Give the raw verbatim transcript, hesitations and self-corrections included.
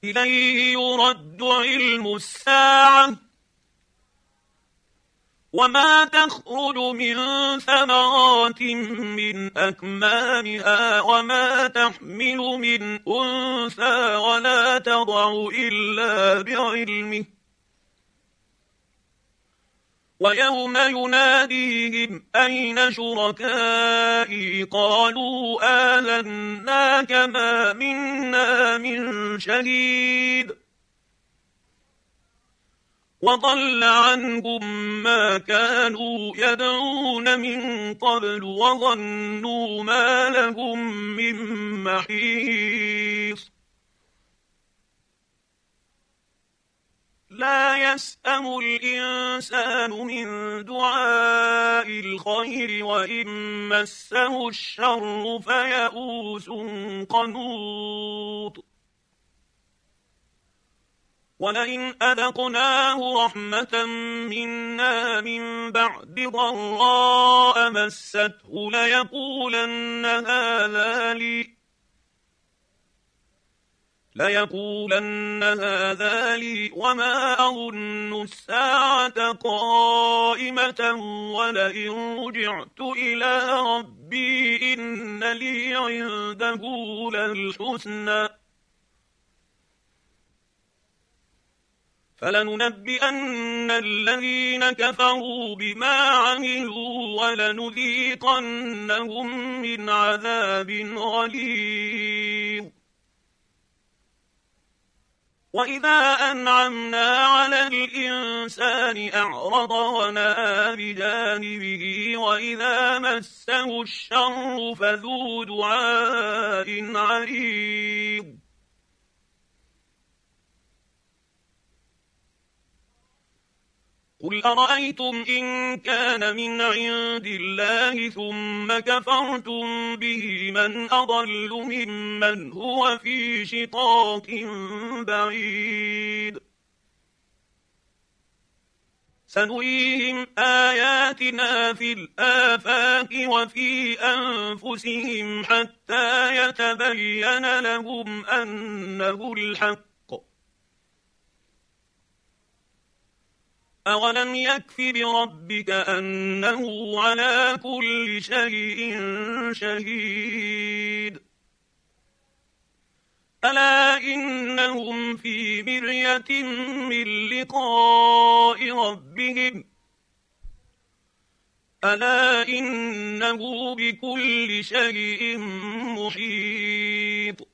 إليه يرد علم الساعة وما تخرج من ثمرات من أكمامها وما تحمل من أنثى ولا تضع إلا بعلمه ويوم يناديهم أين شركائي قالوا آذنا كما منا من شهيد وضل عنهم ما كانوا يدعون من قبل وظنوا ما لهم من محيص لا يسأم الإنسان من دعاء الخير وإن مسه الشر فيئوس قنوط ولئن أذقناه رحمة منا من بعد ضراء مسته ليقولن هذا لي ليقولن هذا لي وما أظن الساعة قائمة ولئن رجعت إلى ربي إن لي عنده للحسنى فلننبئن الذين كفروا بما عملوا ولنذيقنهم من عذاب غليظ وإذا أنعمنا على الإنسان أعرض ونأى بجانبه وإذا مسه الشر فذو دعاء عريض قل أرأيتم إن كان من عند الله ثم كفرتم به من أضل ممن هو في شقاق بعيد سنريهم آياتنا في الآفاق وفي أنفسهم حتى يتبين لهم أنه الحق أولم يكف بربك أنه على كل شيء شهيد ألا إنهم في مرية من لقاء ربهم ألا إنه بكل شيء محيط